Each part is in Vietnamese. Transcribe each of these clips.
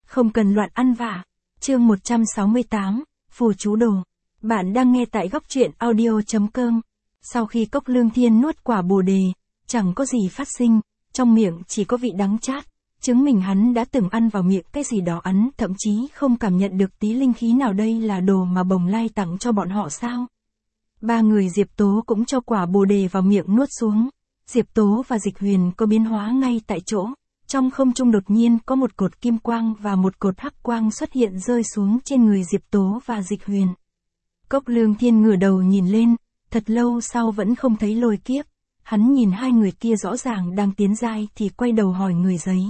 Không cần loạn ăn vạ. Chương 168, Phù chú đồ. Bạn đang nghe tại góc truyện audio.com. Sau khi Cốc Lương Thiên nuốt quả bồ đề, chẳng có gì phát sinh, trong miệng chỉ có vị đắng chát, chứng minh hắn đã từng ăn vào miệng cái gì đó ắn, thậm chí không cảm nhận được tí linh khí nào. Đây là đồ mà Bồng Lai tặng cho bọn họ sao? Ba người Diệp Tố cũng cho quả bồ đề vào miệng nuốt xuống. Diệp Tố và Dịch Huyền có biến hóa ngay tại chỗ. Trong không trung đột nhiên có một cột kim quang và một cột hắc quang xuất hiện rơi xuống trên người Diệp Tố và Dịch Huyền. Cốc Lương Thiên ngửa đầu nhìn lên, thật lâu sau vẫn không thấy lôi kiếp. Hắn nhìn hai người kia rõ ràng đang tiến giai thì quay đầu hỏi người giấy.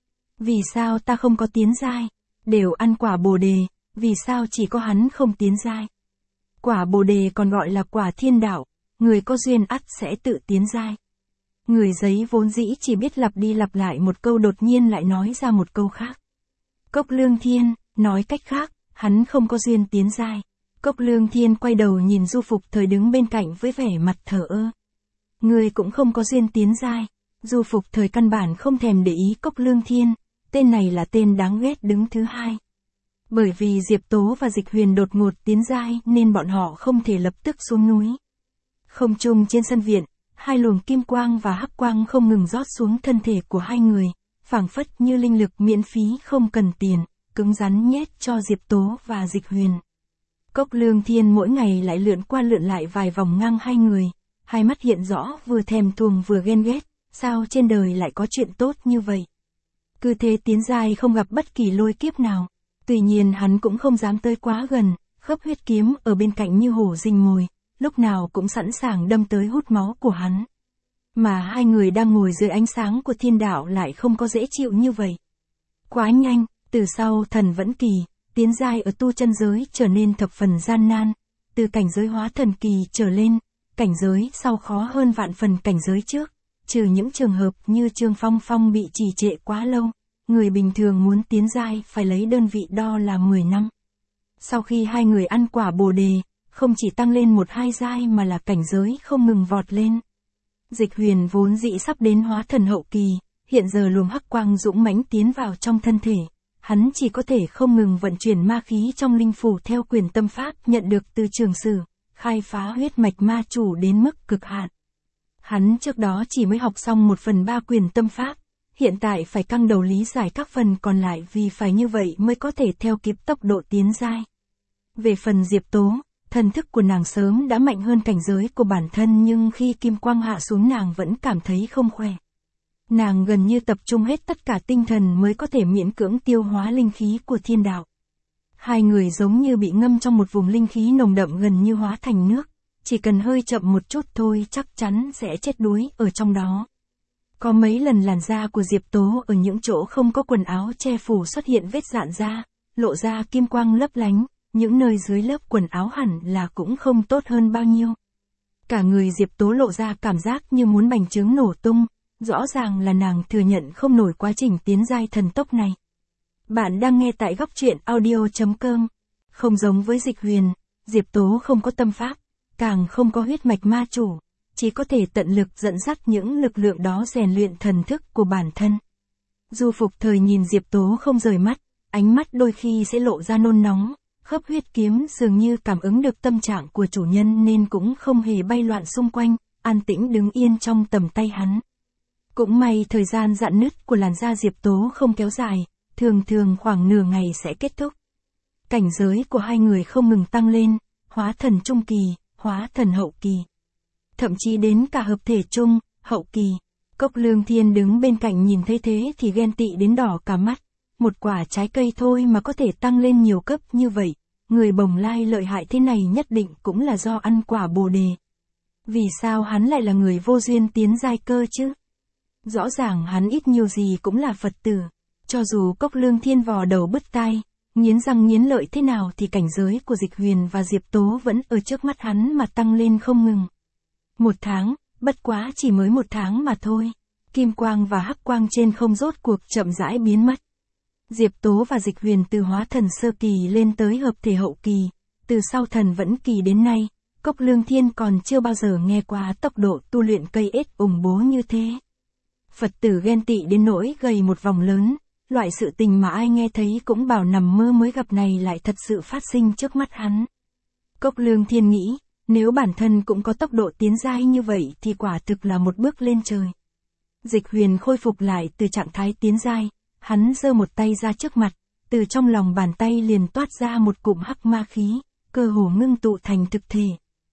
Vì sao ta không có tiến giai? Đều ăn quả bồ đề, vì sao chỉ có hắn không tiến giai? Quả bồ đề còn gọi là quả thiên đạo, người có duyên ắt sẽ tự tiến giai. Người giấy vốn dĩ chỉ biết lặp đi lặp lại một câu đột nhiên lại nói ra một câu khác. Cốc Lương Thiên, nói cách khác, hắn không có duyên tiến giai. Cốc Lương Thiên quay đầu nhìn Du Phục Thời đứng bên cạnh với vẻ mặt thờ ơ. Người cũng không có duyên tiến giai. Du Phục Thời căn bản không thèm để ý Cốc Lương Thiên, tên này là tên đáng ghét đứng thứ hai. Bởi vì Diệp Tố và Dịch Huyền đột ngột tiến giai nên bọn họ không thể lập tức xuống núi. Không trung trên sân viện, hai luồng kim quang và hắc quang không ngừng rót xuống thân thể của hai người, phảng phất như linh lực miễn phí không cần tiền, cứng rắn nhét cho Diệp Tố và Dịch Huyền. Cốc Lương Thiên mỗi ngày lại lượn qua lượn lại vài vòng ngang hai người, hai mắt hiện rõ vừa thèm thuồng vừa ghen ghét, sao trên đời lại có chuyện tốt như vậy. Cứ thế tiến giai không gặp bất kỳ lôi kiếp nào. Tuy nhiên hắn cũng không dám tới quá gần, khớp huyết kiếm ở bên cạnh như hổ rình mồi, lúc nào cũng sẵn sàng đâm tới hút máu của hắn. Mà hai người đang ngồi dưới ánh sáng của thiên đạo lại không có dễ chịu như vậy. Quá nhanh, từ sau thần vẫn kỳ, tiến giai ở tu chân giới trở nên thập phần gian nan, từ cảnh giới hóa thần kỳ trở lên, cảnh giới sau khó hơn vạn phần cảnh giới trước, trừ những trường hợp như Trương Phong Phong bị trì trệ quá lâu. Người bình thường muốn tiến giai phải lấy đơn vị đo là 10 năm. Sau khi hai người ăn quả bồ đề, không chỉ tăng lên 1-2 giai mà là cảnh giới không ngừng vọt lên. Dịch Huyền vốn dĩ sắp đến hóa thần hậu kỳ, hiện giờ luồng hắc quang dũng mãnh tiến vào trong thân thể. Hắn chỉ có thể không ngừng vận chuyển ma khí trong linh phủ theo quyền tâm pháp nhận được từ Trường Sử, khai phá huyết mạch ma chủ đến mức cực hạn. Hắn trước đó chỉ mới học xong 1/3 quyền tâm pháp. Hiện tại phải căng đầu lý giải các phần còn lại vì phải như vậy mới có thể theo kịp tốc độ tiến giai. Về phần Diệp Tố, thần thức của nàng sớm đã mạnh hơn cảnh giới của bản thân nhưng khi kim quang hạ xuống nàng vẫn cảm thấy không khỏe. Nàng gần như tập trung hết tất cả tinh thần mới có thể miễn cưỡng tiêu hóa linh khí của thiên đạo. Hai người giống như bị ngâm trong một vùng linh khí nồng đậm gần như hóa thành nước, chỉ cần hơi chậm một chút thôi chắc chắn sẽ chết đuối ở trong đó. Có mấy lần làn da của Diệp Tố ở những chỗ không có quần áo che phủ xuất hiện vết rạn da, lộ ra kim quang lấp lánh, những nơi dưới lớp quần áo hẳn là cũng không tốt hơn bao nhiêu. Cả người Diệp Tố lộ ra cảm giác như muốn bành trướng nổ tung, rõ ràng là nàng thừa nhận không nổi quá trình tiến giai thần tốc này. Bạn đang nghe tại góc truyện audio.com. Không giống với Dịch Huyền, Diệp Tố không có tâm pháp, càng không có huyết mạch ma chủ. Chỉ có thể tận lực dẫn dắt những lực lượng đó rèn luyện thần thức của bản thân. Du Phục Thời nhìn Diệp Tố không rời mắt, ánh mắt đôi khi sẽ lộ ra nôn nóng, khớp huyết kiếm dường như cảm ứng được tâm trạng của chủ nhân nên cũng không hề bay loạn xung quanh, an tĩnh đứng yên trong tầm tay hắn. Cũng may thời gian rạn nứt của làn da Diệp Tố không kéo dài, thường khoảng nửa ngày sẽ kết thúc. Cảnh giới của hai người không ngừng tăng lên, hóa thần trung kỳ, hóa thần hậu kỳ. Thậm chí đến cả hợp thể trung, hậu kỳ. Cốc Lương Thiên đứng bên cạnh nhìn thấy thế thì ghen tị đến đỏ cả mắt. Một quả trái cây thôi mà có thể tăng lên nhiều cấp như vậy. Người Bồng Lai lợi hại thế này nhất định cũng là do ăn quả bồ đề. Vì sao hắn lại là người vô duyên tiến giai cơ chứ? Rõ ràng hắn ít nhiều gì cũng là Phật tử. Cho dù Cốc Lương Thiên vò đầu bứt tai, nghiến răng nghiến lợi thế nào thì cảnh giới của Dịch Huyền và Diệp Tố vẫn ở trước mắt hắn mà tăng lên không ngừng. 1 tháng, bất quá chỉ mới 1 tháng mà thôi. Kim quang và hắc quang trên không rốt cuộc chậm rãi biến mất. Diệp Tố và Dịch Huyền từ hóa thần sơ kỳ lên tới hợp thể hậu kỳ, từ sau thần vẫn kỳ đến nay, Cốc Lương Thiên còn chưa bao giờ nghe qua tốc độ tu luyện cây ếch ủng bố như thế. Phật tử ghen tị đến nỗi gầy một vòng lớn, loại sự tình mà ai nghe thấy cũng bảo nằm mơ mới gặp này lại thật sự phát sinh trước mắt hắn. Cốc Lương Thiên nghĩ, nếu bản thân cũng có tốc độ tiến giai như vậy thì quả thực là một bước lên trời. Dịch Huyền khôi phục lại từ trạng thái tiến giai, hắn giơ một tay ra trước mặt, từ trong lòng bàn tay liền toát ra một cụm hắc ma khí, cơ hồ ngưng tụ thành thực thể.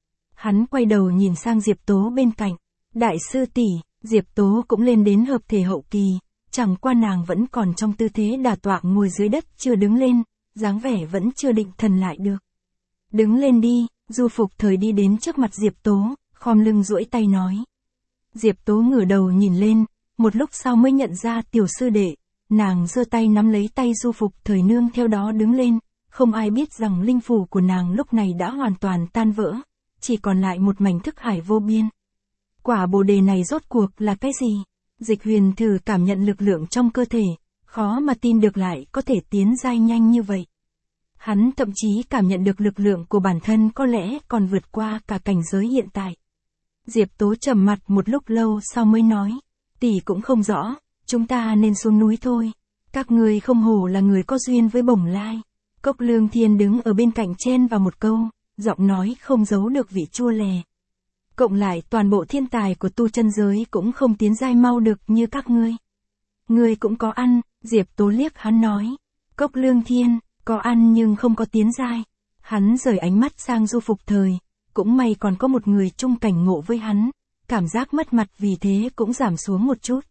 Hắn quay đầu nhìn sang Diệp Tố bên cạnh, đại sư tỷ, Diệp Tố cũng lên đến hợp thể hậu kỳ, chẳng qua nàng vẫn còn trong tư thế đả tọa ngồi dưới đất chưa đứng lên, dáng vẻ vẫn chưa định thần lại được. Đứng lên đi, Du Phục Thời đi đến trước mặt Diệp Tố, khom lưng duỗi tay nói. Diệp Tố ngửa đầu nhìn lên, một lúc sau mới nhận ra tiểu sư đệ, nàng giơ tay nắm lấy tay Du Phục Thời nương theo đó đứng lên, không ai biết rằng linh phủ của nàng lúc này đã hoàn toàn tan vỡ, chỉ còn lại một mảnh thức hải vô biên. Quả bồ đề này rốt cuộc là cái gì? Dịch Huyền thử cảm nhận lực lượng trong cơ thể, khó mà tin được lại có thể tiến giai nhanh như vậy. Hắn thậm chí cảm nhận được lực lượng của bản thân có lẽ còn vượt qua cả cảnh giới hiện tại. Diệp Tố trầm mặt một lúc lâu sau mới nói, tỷ cũng không rõ, chúng ta nên xuống núi thôi. Các người không hổ là người có duyên với Bồng Lai. Cốc Lương Thiên đứng ở bên cạnh chen vào một câu, giọng nói không giấu được vị chua lè. Cộng lại toàn bộ thiên tài của tu chân giới cũng không tiến giai mau được như các ngươi. Ngươi cũng có ăn, Diệp Tố liếc hắn nói. Cốc Lương Thiên, có ăn nhưng không có tiến giai. Hắn rời ánh mắt sang Du Phục Thời, cũng may còn có một người chung cảnh ngộ với hắn, cảm giác mất mặt vì thế cũng giảm xuống một chút.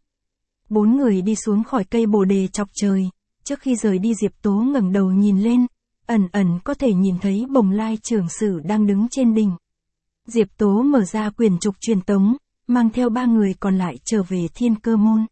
4 người đi xuống khỏi cây bồ đề chọc trời, trước khi rời đi Diệp Tố ngẩng đầu nhìn lên, ẩn ẩn có thể nhìn thấy Bồng Lai trưởng sử đang đứng trên đỉnh. Diệp Tố mở ra quyển trục truyền tống, mang theo 3 người còn lại trở về Thiên Cơ Môn.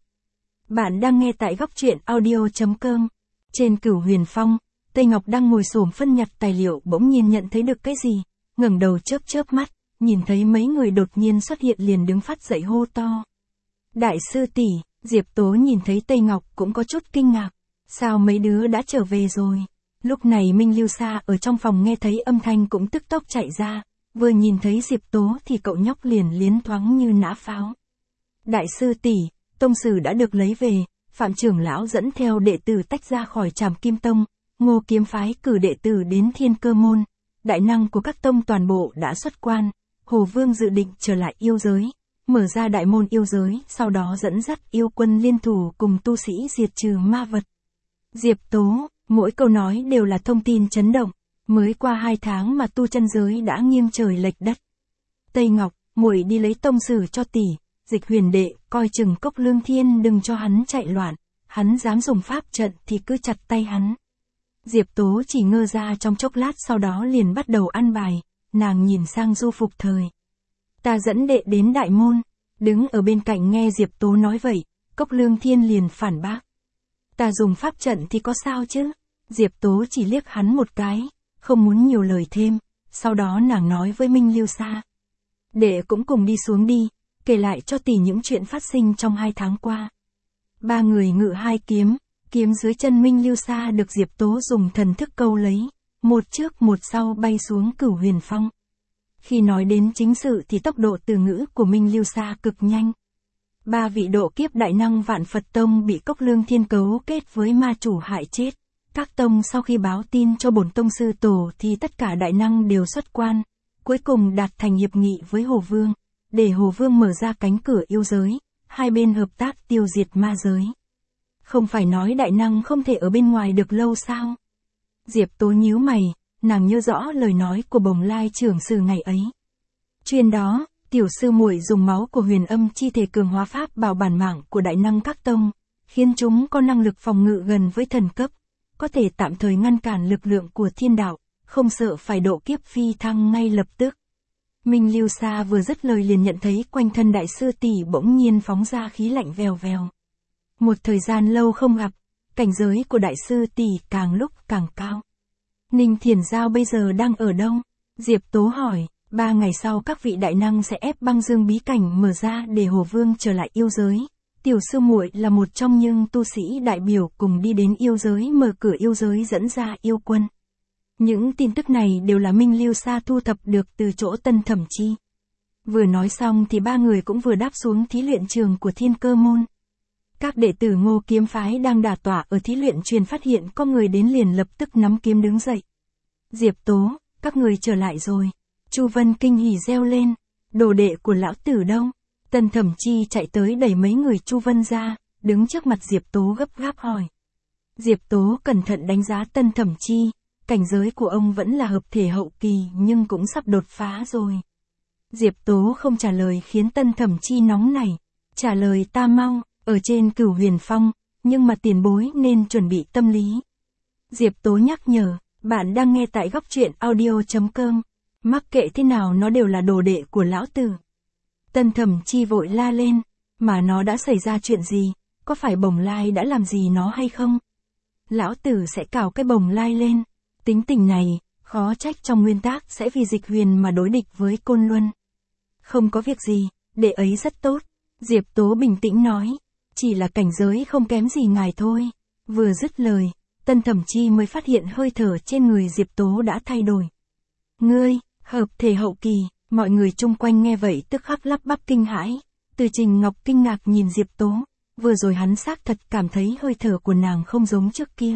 Bạn đang nghe tại góc truyện audio.com. Trên Cửu Huyền Phong, Tây Ngọc đang ngồi xổm phân nhặt tài liệu bỗng nhiên nhận thấy được cái gì, ngẩng đầu chớp mắt, nhìn thấy mấy người đột nhiên xuất hiện liền đứng phát dậy hô to. Đại sư tỷ, Diệp Tố nhìn thấy Tây Ngọc cũng có chút kinh ngạc, sao mấy đứa đã trở về rồi? Lúc này Minh Lưu Sa ở trong phòng nghe thấy âm thanh cũng tức tốc chạy ra, vừa nhìn thấy Diệp Tố thì cậu nhóc liền liến thoáng như nã pháo. Đại sư tỷ, tông sử đã được lấy về, Phạm trưởng lão dẫn theo đệ tử tách ra khỏi Trảm Kim Tông, Ngô Kiếm phái cử đệ tử đến Thiên Cơ Môn, đại năng của các tông toàn bộ đã xuất quan, Hồ Vương dự định trở lại yêu giới, mở ra đại môn yêu giới, sau đó dẫn dắt yêu quân liên thủ cùng tu sĩ diệt trừ ma vật. Diệp Tố, mỗi câu nói đều là thông tin chấn động, mới qua 2 tháng mà tu chân giới đã nghiêng trời lệch đất. Tây Ngọc, muội đi lấy tông sử cho tỷ, Dịch Huyền đệ, coi chừng Cốc Lương Thiên đừng cho hắn chạy loạn, hắn dám dùng pháp trận thì cứ chặt tay hắn. Diệp Tố chỉ ngơ ra trong chốc lát sau đó liền bắt đầu ăn bài, nàng nhìn sang Du Phục Thời. Ta dẫn đệ đến đại môn, đứng ở bên cạnh nghe Diệp Tố nói vậy, Cốc Lương Thiên liền phản bác. Ta dùng pháp trận thì có sao chứ? Diệp Tố chỉ liếc hắn một cái, không muốn nhiều lời thêm, sau đó nàng nói với Minh Lưu Sa. Đệ cũng cùng đi xuống đi, kể lại cho tỷ những chuyện phát sinh trong 2 tháng qua. 3 người ngự 2 kiếm, kiếm dưới chân Minh Lưu Sa được Diệp Tố dùng thần thức câu lấy, một trước một sau bay xuống Cửu Huyền Phong. Khi nói đến chính sự thì tốc độ từ ngữ của Minh Lưu Sa cực nhanh. 3 vị độ kiếp đại năng Vạn Phật Tông bị Cốc Lương Thiên cấu kết với ma chủ hại chết. Các tông sau khi báo tin cho bổn tông sư tổ thì tất cả đại năng đều xuất quan, cuối cùng đạt thành hiệp nghị với Hồ Vương, để Hồ Vương mở ra cánh cửa yêu giới, hai bên hợp tác tiêu diệt ma giới. Không phải nói đại năng không thể ở bên ngoài được lâu sao? Diệp Tố nhíu mày, nàng nhớ rõ lời nói của Bồng Lai trưởng sử ngày ấy. Chuyên đó, tiểu sư muội dùng máu của huyền âm chi thể cường hóa pháp bảo bản mạng của đại năng các tông, khiến chúng có năng lực phòng ngự gần với thần cấp, có thể tạm thời ngăn cản lực lượng của thiên đạo, không sợ phải độ kiếp phi thăng ngay lập tức. Minh Lưu Sa vừa dứt lời liền nhận thấy quanh thân đại sư tỷ bỗng nhiên phóng ra khí lạnh vèo vèo. Một thời gian lâu không gặp, cảnh giới của đại sư tỷ càng lúc càng cao. Ninh Thiền Giao bây giờ đang ở đâu? Diệp Tố hỏi. 3 ngày sau các vị đại năng sẽ ép băng dương bí cảnh mở ra để Hồ Vương trở lại yêu giới. Tiểu sư muội là một trong những tu sĩ đại biểu cùng đi đến yêu giới mở cửa yêu giới dẫn ra yêu quân. Những tin tức này đều là Minh Lưu Sa thu thập được từ chỗ Tân Thẩm Chi. Vừa nói xong thì 3 người cũng vừa đáp xuống thí luyện trường của Thiên Cơ Môn. Các đệ tử Ngô kiếm phái đang đả tọa ở thí luyện truyền phát hiện có người đến liền lập tức nắm kiếm đứng dậy. Diệp Tố, các người trở lại rồi. Chu Vân kinh hỉ reo lên. Đồ đệ của lão tử đâu? Tân Thẩm Chi chạy tới đẩy mấy người Chu Vân ra, đứng trước mặt Diệp Tố gấp gáp hỏi. Diệp Tố cẩn thận đánh giá Tân Thẩm Chi, cảnh giới của ông vẫn là hợp thể hậu kỳ nhưng cũng sắp đột phá rồi. Diệp Tố không trả lời khiến Tân Thẩm Chi nóng nảy. Trả lời ta mau, ở trên Cửu Huyền Phong, nhưng mà tiền bối nên chuẩn bị tâm lý. Diệp Tố nhắc nhở, bạn đang nghe tại góc truyện audio.com. Mắc kệ thế nào nó đều là đồ đệ của lão tử. Tân Thẩm Chi vội la lên, mà nó đã xảy ra chuyện gì, có phải Bồng Lai đã làm gì nó hay không? Lão tử sẽ cào cái Bồng Lai lên. Tính tình này, khó trách trong nguyên tác sẽ vì Dịch Huyền mà đối địch với Côn Luân. Không có việc gì, đệ ấy rất tốt. Diệp Tố bình tĩnh nói, chỉ là cảnh giới không kém gì ngài thôi. Vừa dứt lời, Tân Thẩm Chi mới phát hiện hơi thở trên người Diệp Tố đã thay đổi. Ngươi, hợp thể hậu kỳ, mọi người chung quanh nghe vậy tức khắc lắp bắp kinh hãi. Từ Trình Ngọc kinh ngạc nhìn Diệp Tố, vừa rồi hắn xác thật cảm thấy hơi thở của nàng không giống trước kia.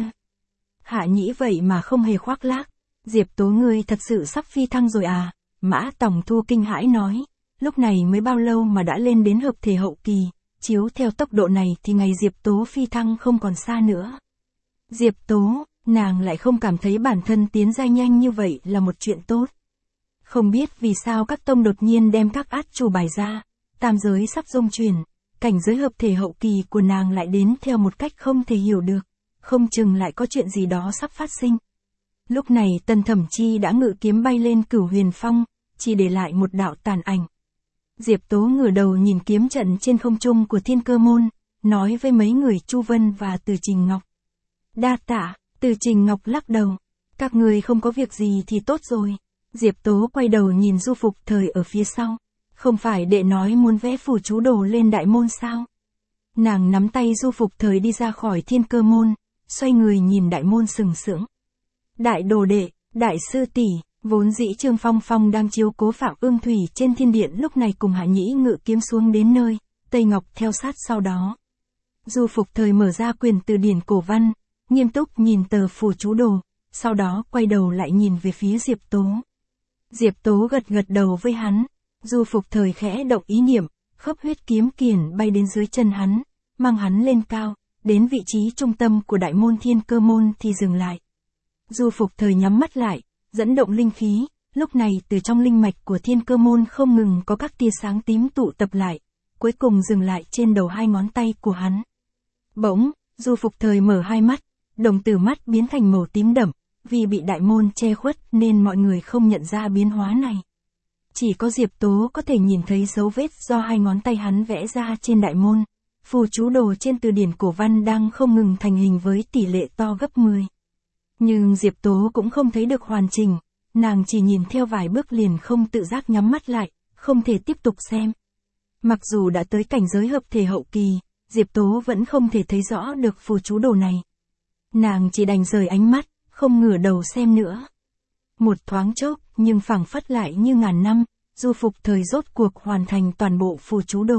Hạ Nhĩ vậy mà không hề khoác lác. Diệp Tố ngươi thật sự sắp phi thăng rồi à? Mã Tòng Thu kinh hãi nói, lúc này mới bao lâu mà đã lên đến hợp thể hậu kỳ, chiếu theo tốc độ này thì ngày Diệp Tố phi thăng không còn xa nữa. Diệp Tố, nàng lại không cảm thấy bản thân tiến giai nhanh như vậy là một chuyện tốt. Không biết vì sao các tông đột nhiên đem các át chủ bài ra, tam giới sắp dung chuyển, cảnh giới hợp thể hậu kỳ của nàng lại đến theo một cách không thể hiểu được, không chừng lại có chuyện gì đó sắp phát sinh. Lúc này Tân Thẩm Chi đã ngự kiếm bay lên Cửu Huyền Phong, chỉ để lại một đạo tàn ảnh. Diệp Tố ngửa đầu nhìn kiếm trận trên không trung của Thiên Cơ Môn, nói với mấy người Chu Vân và Từ Trình Ngọc. Đa tạ. Từ Trình Ngọc lắc đầu. Các người không có việc gì thì tốt rồi. Diệp Tố quay đầu nhìn Du Phục Thời ở phía sau. Không phải đệ nói muốn vẽ phù chú đồ lên đại môn sao? Nàng nắm tay Du Phục Thời đi ra khỏi Thiên Cơ Môn, xoay người nhìn đại môn sừng sững. Đại đồ đệ, đại sư tỷ. Vốn dĩ Trương Phong Phong đang chiếu cố Phạm Ương Thủy trên thiên điện lúc này cùng Hạ Nhĩ ngự kiếm xuống đến nơi, Tây Ngọc theo sát sau đó. Du Phục Thời mở ra quyền từ điển cổ văn, nghiêm túc nhìn tờ phù chú đồ, sau đó quay đầu lại nhìn về phía Diệp Tố. Diệp Tố gật gật đầu với hắn, Du Phục Thời khẽ động ý niệm, khớp huyết kiếm kiển bay đến dưới chân hắn, mang hắn lên cao, đến vị trí trung tâm của đại môn Thiên Cơ Môn thì dừng lại. Du Phục Thời nhắm mắt lại, dẫn động linh khí, lúc này từ trong linh mạch của Thiên Cơ Môn không ngừng có các tia sáng tím tụ tập lại, cuối cùng dừng lại trên đầu hai ngón tay của hắn. Bỗng, Du Phục Thời mở hai mắt, đồng tử mắt biến thành màu tím đậm, vì bị đại môn che khuất nên mọi người không nhận ra biến hóa này. Chỉ có Diệp Tố có thể nhìn thấy dấu vết do hai ngón tay hắn vẽ ra trên đại môn, phù chú đồ trên từ điển cổ văn đang không ngừng thành hình với tỷ lệ to gấp 10. Nhưng Diệp Tố cũng không thấy được hoàn chỉnh, nàng chỉ nhìn theo vài bước liền không tự giác nhắm mắt lại, không thể tiếp tục xem. Mặc dù đã tới cảnh giới hợp thể hậu kỳ, Diệp Tố vẫn không thể thấy rõ được phù chú đồ này. Nàng chỉ đành rời ánh mắt, không ngửa đầu xem nữa. Một thoáng chốc, nhưng phảng phất lại như ngàn năm, Du Phục Thời rốt cuộc hoàn thành toàn bộ phù chú đồ.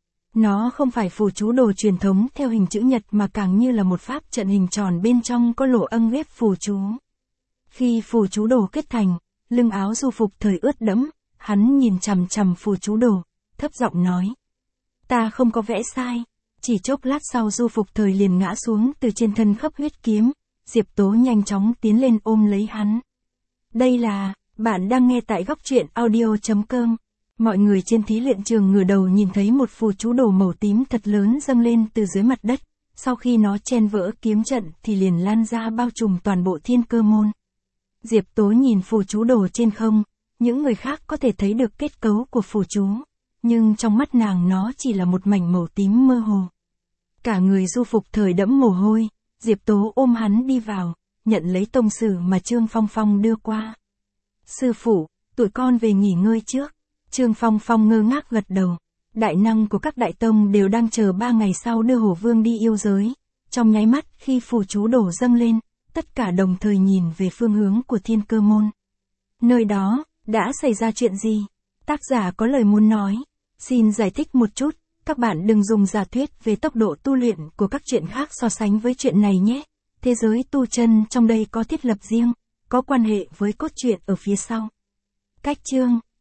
Nó không phải phù chú đồ truyền thống theo hình chữ nhật mà càng như là một pháp trận hình tròn bên trong có lỗ âng ghép phù chú. Khi phù chú đồ kết thành, lưng áo Du Phục Thời ướt đẫm, hắn nhìn chằm chằm phù chú đồ, thấp giọng nói. Ta không có vẽ sai. Chỉ chốc lát sau Du Phục Thời liền ngã xuống từ trên thân khớp huyết kiếm, Diệp Tố nhanh chóng tiến lên ôm lấy hắn. Đây là, bạn đang nghe tại góc truyện audio.com. Mọi người trên thí luyện trường ngửa đầu nhìn thấy một phù chú đồ màu tím thật lớn dâng lên từ dưới mặt đất, sau khi nó chen vỡ kiếm trận thì liền lan ra bao trùm toàn bộ Thiên Cơ Môn. Diệp Tố nhìn phù chú đồ trên không, những người khác có thể thấy được kết cấu của phù chú, nhưng trong mắt nàng nó chỉ là một mảnh màu tím mơ hồ. Cả người Du Phục Thời đẫm mồ hôi, Diệp Tố ôm hắn đi vào, nhận lấy tông sử mà Trương Phong Phong đưa qua. Sư phụ, tụi con về nghỉ ngơi trước. Trương Phong Phong ngơ ngác gật đầu. Đại năng của các đại tông đều đang chờ 3 ngày sau đưa Hổ Vương đi yêu giới. Trong nháy mắt khi phù chú đổ dâng lên, tất cả đồng thời nhìn về phương hướng của Thiên Cơ Môn. Nơi đó, đã xảy ra chuyện gì? Tác giả có lời muốn nói. Xin giải thích một chút. Các bạn đừng dùng giả thuyết về tốc độ tu luyện của các chuyện khác so sánh với chuyện này nhé. Thế giới tu chân trong đây có thiết lập riêng, có quan hệ với cốt truyện ở phía sau. Cách chương